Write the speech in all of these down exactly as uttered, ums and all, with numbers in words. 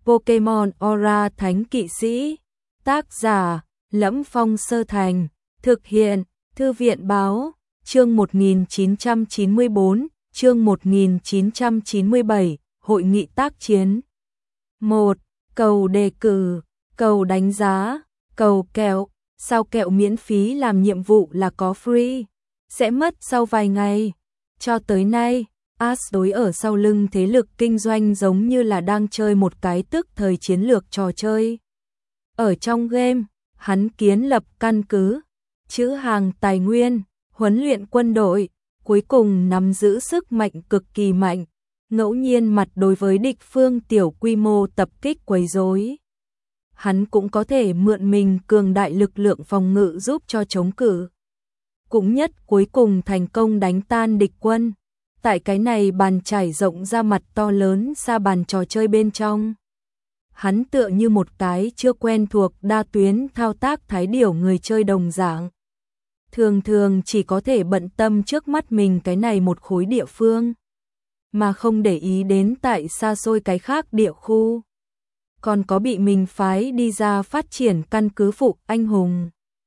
Pokémon Aura Thánh Kỵ Sĩ. Tác giả: Lẫm Phong Sơ Thành. Thực hiện: Thư viện Báo. Chương một nghìn chín trăm chín mươi tư, chương một nghìn chín trăm chín mươi bảy, Hội nghị tác chiến. một. Cầu đề cử, cầu đánh giá, cầu kẹo. Sao kẹo miễn phí làm nhiệm vụ là có free, sẽ mất sau vài ngày. Cho tới nay, Ash đối ở sau lưng thế lực kinh doanh giống như là đang chơi một cái tức thời chiến lược trò chơi. Ở trong game, hắn kiến lập căn cứ, trữ hàng tài nguyên, huấn luyện quân đội, cuối cùng nắm giữ sức mạnh cực kỳ mạnh, ngẫu nhiên mặt đối với địch phương tiểu quy mô tập kích quấy rối. Hắn cũng có thể mượn mình cường đại lực lượng phòng ngự giúp cho chống cự. Cũng nhất cuối cùng thành công đánh tan địch quân. Tại cái này bàn trải rộng ra mặt to lớn xa bàn trò chơi bên trong. Hắn tựa như một cái chưa quen thuộc đa tuyến thao tác thái điểu người chơi đồng dạng. Thường thường chỉ có thể bận tâm trước mắt mình cái này một khối địa phương, mà không để ý đến tại xa xôi cái khác địa khu. Còn có bị mình phái đi ra phát triển căn cứ phụ anh hùng.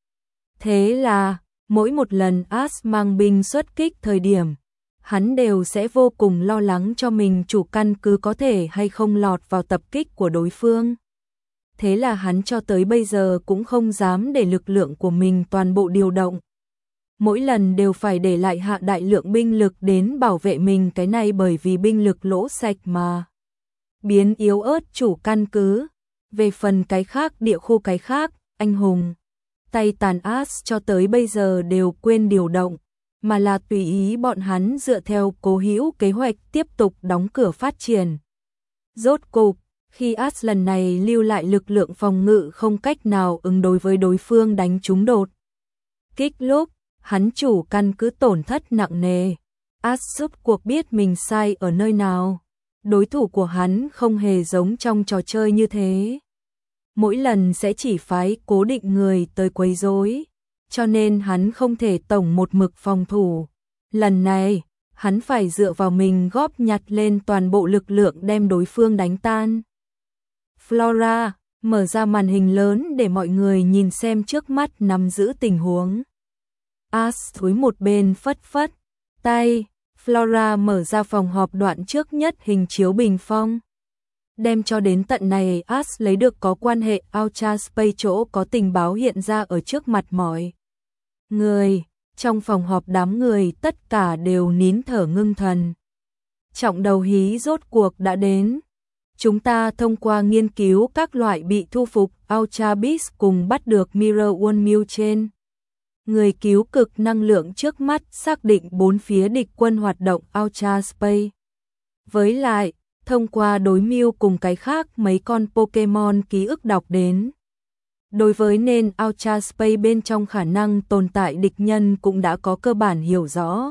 Thế là, mỗi một lần Ash mang binh xuất kích thời điểm, hắn đều sẽ vô cùng lo lắng cho mình chủ căn cứ có thể hay không lọt vào tập kích của đối phương. Thế là hắn cho tới bây giờ cũng không dám để lực lượng của mình toàn bộ điều động. Mỗi lần đều phải để lại hạ đại lượng binh lực đến bảo vệ mình, cái này bởi vì binh lực lỗ sạch mà biến yếu ớt chủ căn cứ. Về phần cái khác địa khu cái khác, anh hùng tay tàn Ash cho tới bây giờ đều quên điều động, mà là tùy ý bọn hắn dựa theo cố hữu kế hoạch tiếp tục đóng cửa phát triển. Rốt cục, khi Ash lần này lưu lại lực lượng phòng ngự không cách nào ứng đối với đối phương đánh trúng đột kích lúc, hắn chủ căn cứ tổn thất nặng nề. Ash rốt cuộc biết mình sai ở nơi nào. Đối thủ của hắn không hề giống trong trò chơi như thế. Mỗi lần sẽ chỉ phái cố định người tới quấy rối, cho nên hắn không thể tổng một mực phòng thủ. Lần này, hắn phải dựa vào mình góp nhặt lên toàn bộ lực lượng đem đối phương đánh tan. Flora mở ra màn hình lớn để mọi người nhìn xem trước mắt nắm giữ tình huống. Ash thối một bên phất phất tay. Flora mở ra phòng họp đoạn trước nhất hình chiếu bình phong. Đem cho đến tận này Ash lấy được có quan hệ Ultra Space chỗ có tình báo hiện ra ở trước mặt mọi người. Trong phòng họp đám người tất cả đều nín thở ngưng thần. Trọng đầu hí rốt cuộc đã đến. Chúng ta thông qua nghiên cứu các loại bị thu phục Ultra Beast cùng bắt được Mirror One Mew trên người cứu cực năng lượng trước mắt, xác định bốn phía địch quân hoạt động Ultra Space. Với lại, thông qua đối mưu cùng cái khác mấy con Pokémon ký ức đọc đến. Đối với nên Ultra Space bên trong khả năng tồn tại địch nhân cũng đã có cơ bản hiểu rõ.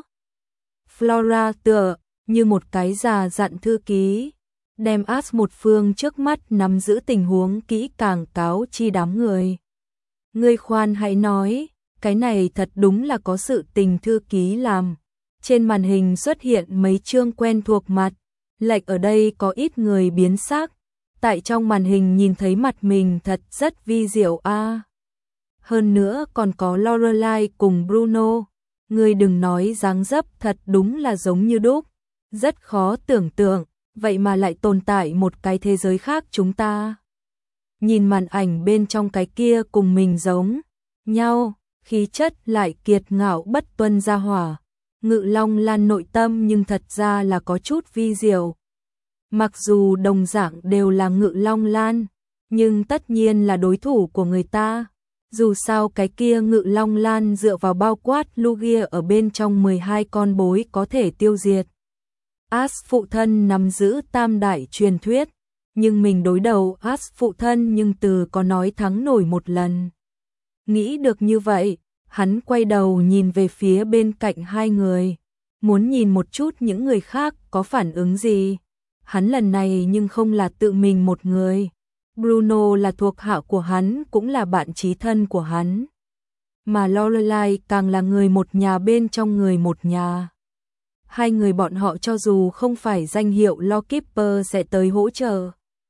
Flora tựa như một cái già dặn thư ký, đem Ash một phương trước mắt nắm giữ tình huống kỹ càng cáo chi đám người. Ngươi khoan hãy nói. Cái này thật đúng là có sự tình thư ký làm. Trên màn hình xuất hiện mấy chương quen thuộc mặt. Lệch ở đây có ít người biến sắc. Tại trong màn hình nhìn thấy mặt mình thật rất vi diệu a. À. Hơn nữa còn có Lorelai cùng Bruno. Người đừng nói dáng dấp thật đúng là giống như đúc. Rất khó tưởng tượng. Vậy mà lại tồn tại một cái thế giới khác chúng ta. Nhìn màn ảnh bên trong cái kia cùng mình giống nhau. Khí chất lại kiệt ngạo bất tuân ra hỏa. Ngự Long Lan nội tâm nhưng thật ra là có chút vi diệu. Mặc dù đồng dạng đều là Ngự Long Lan, nhưng tất nhiên là đối thủ của người ta. Dù sao cái kia Ngự Long Lan dựa vào bao quát Lugia ở bên trong mười hai con bối có thể tiêu diệt. Ash phụ thân nắm giữ tam đại truyền thuyết, nhưng mình đối đầu Ash phụ thân nhưng từ có nói thắng nổi một lần. Nghĩ được như vậy, hắn quay đầu nhìn về phía bên cạnh hai người, muốn nhìn một chút những người khác có phản ứng gì. Hắn lần này nhưng không là tự mình một người. Bruno là thuộc hạ của hắn, cũng là bạn chí thân của hắn. Mà Lorelai càng là người một nhà bên trong người một nhà. Hai người bọn họ cho dù không phải danh hiệu Lawkeeper sẽ tới hỗ trợ,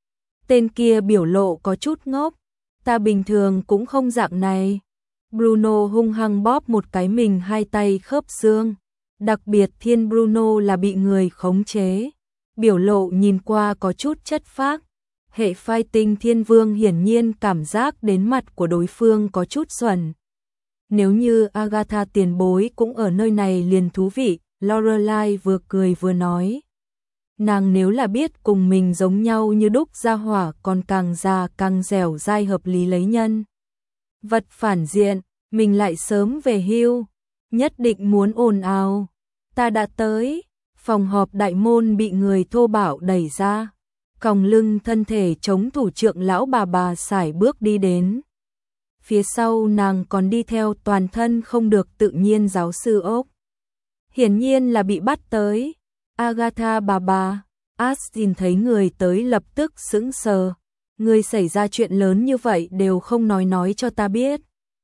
Tên kia biểu lộ có chút ngốc, ta bình thường cũng không dạng này. Bruno hung hăng bóp một cái mình hai tay khớp xương. Đặc biệt Thiên Bruno là bị người khống chế. Biểu lộ nhìn qua có chút chất phác. Hệ fighting Thiên Vương hiển nhiên cảm giác đến mặt của đối phương có chút xuẩn. Nếu như Agatha tiền bối cũng ở nơi này liền thú vị, Lorelai vừa cười vừa nói. Nàng nếu là biết cùng mình giống nhau như đúc gia hỏa còn càng già càng dẻo dai hợp lý lấy nhân. Vật phản diện, mình lại sớm về hưu, nhất định muốn ồn ào. Ta đã tới, phòng họp đại môn bị người thô bạo đẩy ra. Còng lưng thân thể chống thủ trưởng lão bà bà sải bước đi đến. Phía sau nàng còn đi theo toàn thân không được tự nhiên giáo sư ốc. Hiển nhiên là bị bắt tới. Agatha bà bà, Ash nhìn thấy người tới lập tức sững sờ. Người xảy ra chuyện lớn như vậy đều không nói nói cho ta biết.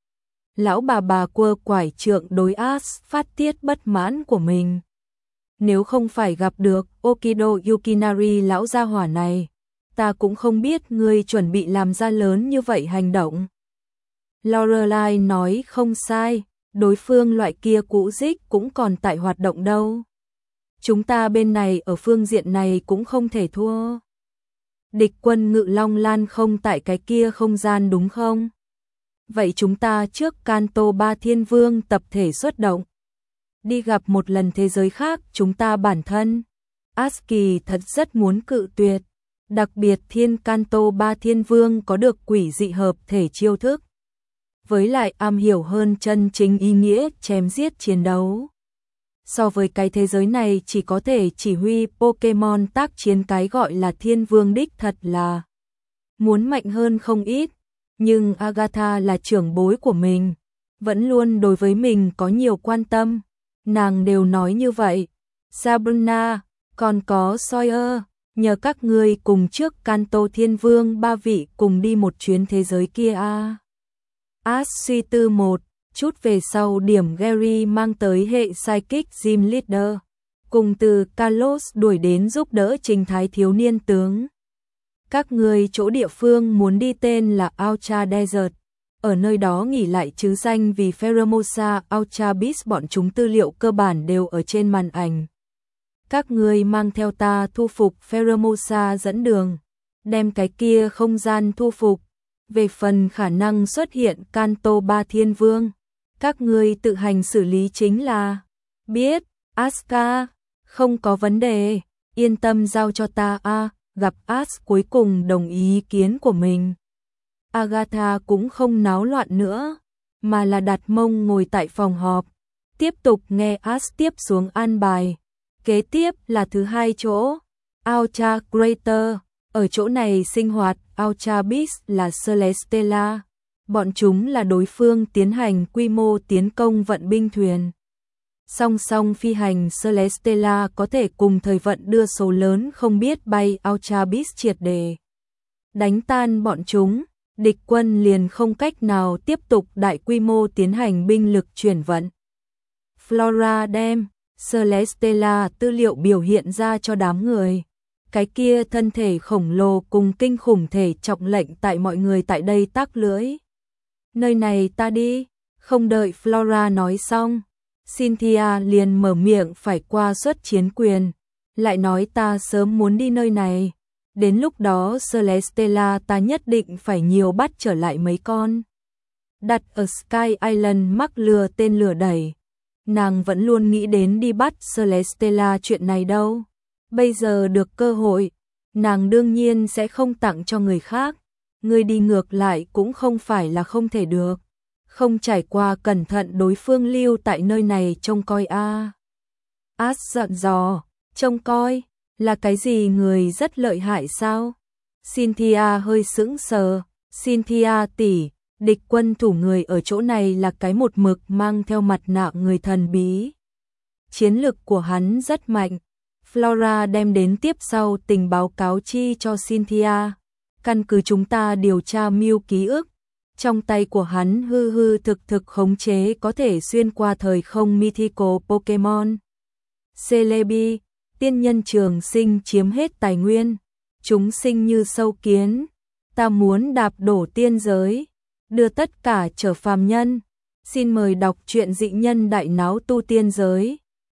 Lão bà bà quơ quải trượng đối Ash phát tiết bất mãn của mình. Nếu không phải gặp được Okido Yukinari lão gia hỏa này, ta cũng không biết ngươi chuẩn bị làm ra lớn như vậy hành động. Lorelai nói không sai, đối phương loại kia cũ dích cũng còn tại hoạt động đâu. Chúng ta bên này ở phương diện này cũng không thể thua. Địch quân Ngự Long Lan không tại cái kia không gian đúng không? Vậy chúng ta trước Kanto Ba Thiên Vương tập thể xuất động. Đi gặp một lần thế giới khác chúng ta bản thân. Aski thật rất muốn cự tuyệt. Đặc biệt Thiên Kanto Ba Thiên Vương có được quỷ dị hợp thể chiêu thức. Với lại am hiểu hơn chân chính ý nghĩa chém giết chiến đấu. So với cái thế giới này chỉ có thể chỉ huy Pokemon tác chiến cái gọi là Thiên Vương đích thật là muốn mạnh hơn không ít. Nhưng Agatha là trưởng bối của mình, vẫn luôn đối với mình có nhiều quan tâm. Nàng đều nói như vậy. Sabrina, còn có Sawyer, nhờ các ngươi cùng trước Kanto Thiên Vương ba vị cùng đi một chuyến thế giới kia a. À. Ash suy tư một chút về sau điểm Gary mang tới hệ Psychic Gym Leader, cùng từ Kalos đuổi đến giúp đỡ Trình Thái thiếu niên tướng. Các người chỗ địa phương muốn đi tên là Ultra Desert, ở nơi đó nghỉ lại chứ danh vì Pheromosa Ultra Beast bọn chúng tư liệu cơ bản đều ở trên màn ảnh. Các người mang theo ta thu phục Pheromosa dẫn đường, đem cái kia không gian thu phục. Về phần khả năng xuất hiện Kanto Ba Thiên Vương, các người tự hành xử lý chính là. Biết, Asuka, không có vấn đề, yên tâm giao cho ta a. Gặp Ash cuối cùng đồng ý ý kiến của mình. Agatha cũng không náo loạn nữa, mà là đặt mông ngồi tại phòng họp, tiếp tục nghe Ash tiếp xuống an bài. Kế tiếp là thứ hai chỗ, Ultra Greater, ở chỗ này sinh hoạt Ultra Beast là Celestella, bọn chúng là đối phương tiến hành quy mô tiến công vận binh thuyền. Song song phi hành Celestella có thể cùng thời vận đưa số lớn không biết bay Ultra Beast triệt đề. Đánh tan bọn chúng, địch quân liền không cách nào tiếp tục đại quy mô tiến hành binh lực chuyển vận. Flora đem Celestella tư liệu biểu hiện ra cho đám người. Cái kia thân thể khổng lồ cùng kinh khủng thể trọng lệnh tại mọi người tại đây tắc lưỡi. Nơi này ta đi, không đợi Flora nói xong. Cynthia liền mở miệng phải qua xuất chiến quyền, lại nói ta sớm muốn đi nơi này, đến lúc đó Celestella ta nhất định phải nhiều bắt trở lại mấy con. Đặt ở Sky Island mắc lừa tên lửa đẩy, nàng vẫn luôn nghĩ đến đi bắt Celestella chuyện này đâu, bây giờ được cơ hội, nàng đương nhiên sẽ không tặng cho người khác, người đi ngược lại cũng không phải là không thể được. Không trải qua cẩn thận đối phương lưu tại nơi này trông coi a. À. Ash giận dò, trông coi, là cái gì người rất lợi hại sao? Cynthia hơi sững sờ, Cynthia tỷ, địch quân thủ người ở chỗ này là cái một mực mang theo mặt nạ người thần bí. Chiến lực của hắn rất mạnh. Flora đem đến tiếp sau tình báo cáo chi cho Cynthia. Căn cứ chúng ta điều tra mưu ký ức. Trong tay của hắn hư hư thực thực khống chế có thể xuyên qua thời không mythical Pokemon. Celebi, tiên nhân trường sinh chiếm hết tài nguyên. chúng sinh như sâu kiến, ta muốn đạp đổ tiên giới, đưa tất cả trở phàm nhân. Xin mời đọc truyện Dị Nhân Đại Náo Tu Tiên Giới.